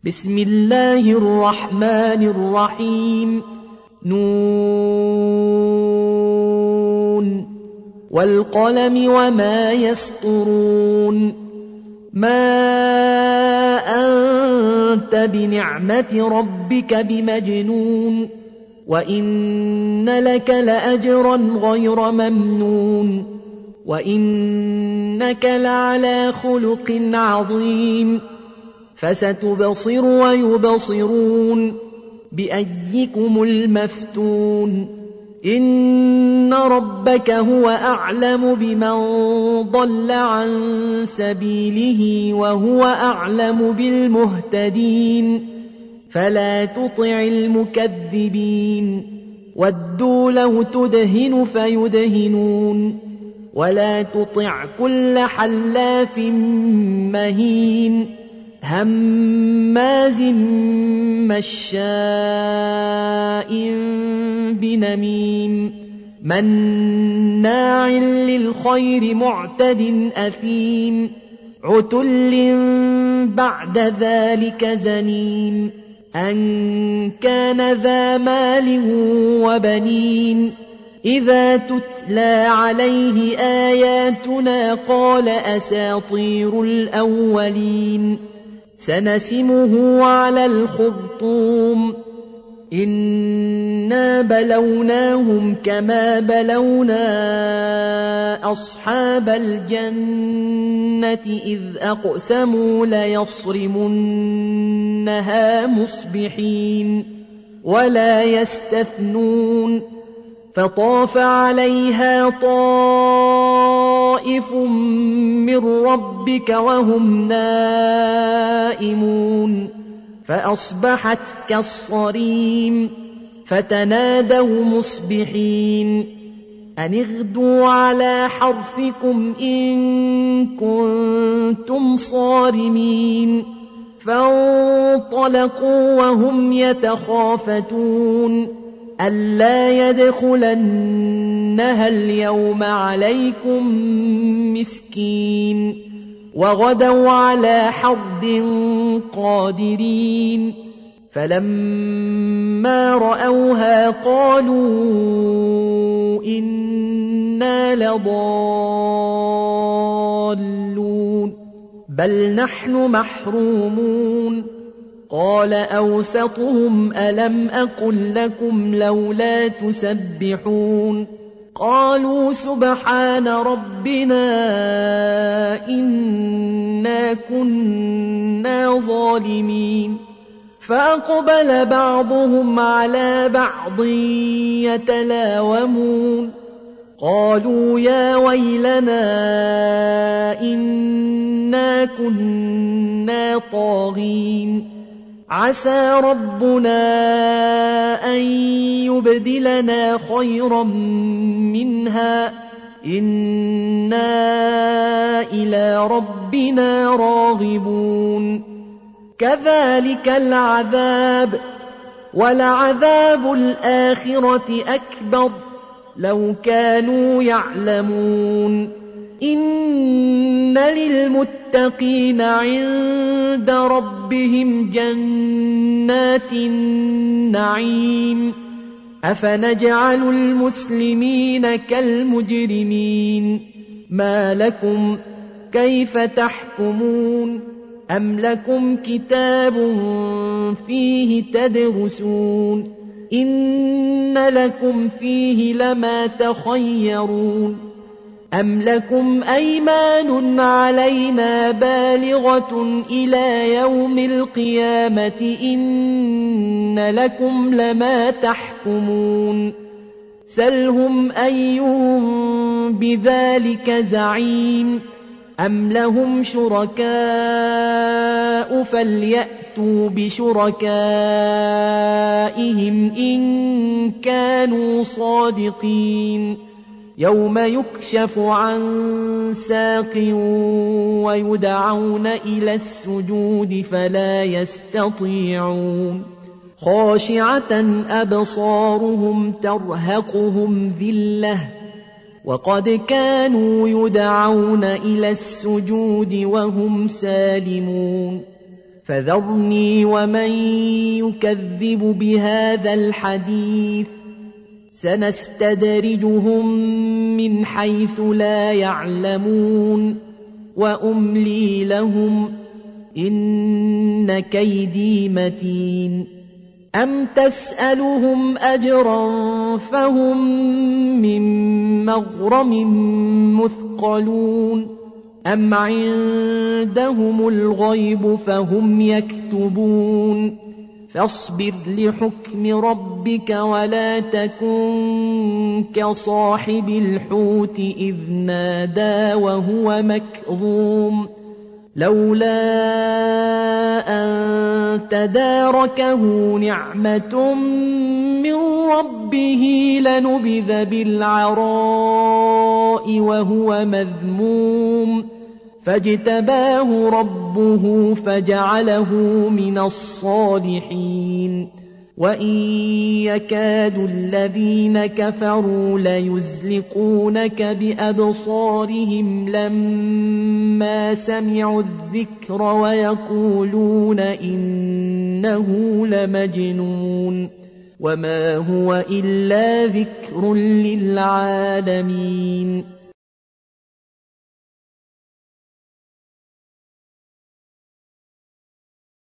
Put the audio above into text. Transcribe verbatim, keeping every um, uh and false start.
بسم الله الرحمن الرحيم. نون والقلم وما يسطرون. ما أنت بنعمة ربك بمجنون وإن لك لأجرا غير ممنون وإنك لعلى خلق عظيم. فستبصر ويبصرون بأيكم المفتون. إن ربك هو أعلم بمن ضل عن سبيله وهو أعلم بالمهتدين. فلا تطع المكذبين ودوا لو تدهن فيدهنون ولا تطع كل حلاف مهين هماز مشاء بنميم مناع للخير معتد أثيم عتل بعد ذلك زنيم أن كان ذا مال وبنين. إذا تتلى عليه آياتنا قال أساطير الأولين. سنسمه على الخرطوم. إنا بلوناهم كما بلونا أصحاب الجنة إذ أقسموا ليصرمنها مصبحين ولا يستثنون. فطاف عليها طائف من ربك وهم نائمون فأصبحت كالصريم. فتنادوا مصبحين أن اغدوا على حرثكم إن كنتم صارمين. فانطلقوا وهم يتخافتون ألا يدخلنها اليوم عليكم مسكين. وغدوا على حرد قادرين. فلما رأوها قالوا إنا لضالون بل نحن محرومون. قال أوسطهم ألم أقل لكم لولا تسبحون. قالوا سبحان ربنا إنا كنا ظالمين. فأقبل بعضهم على بعض يتلاومون قالوا يا ويلنا إنا كنا طاغين. عسى ربنا أن يبدلنا خيرا منها إنا إلى ربنا راغبون. كذلك العذاب ولعذاب الآخرة أكبر لو كانوا يعلمون. إن للمتقين عند ربهم جنات النعيم. أفنجعل المسلمين كالمجرمين ما لكم كيف تحكمون أم لكم كتاب فيه تدرسون إن لكم فيه لما تخيرون أم لكم أيمان علينا بالغة إلى يوم القيامة إن لكم لما تحكمون. سلهم أيهم بذلك زعيم أم لهم شركاء فليأتوا بشركائهم إن كانوا صادقين. يوم يكشف عن ساق ويدعون إلى السجود فلا يستطيعون. خاشعة أبصارهم ترهقهم ذلة وقد كانوا يدعون إلى السجود وهم سالمون. فذرني ومن يكذب بهذا الحديث سنستدرجهم من حيث لا يعلمون وأملي لهم إن كيدي متين أم تسألهم أجرا فهم من مغرم مثقلون أم عندهم الغيب فهم يكتبون فاصبر لحكم ربك ولا تكن كصاحب الحوت إذ نادى وهو مكظوم لولا أن تداركه نعمة من ربه لنبذ بالعراء وهو مذموم فاجتباه ربه فجعله من الصالحين وإن يكاد الذين كفروا ليزلقونك بأبصارهم لما سمعوا الذكر ويقولون إنه لمجنون وما هو إلا ذكر للعالمين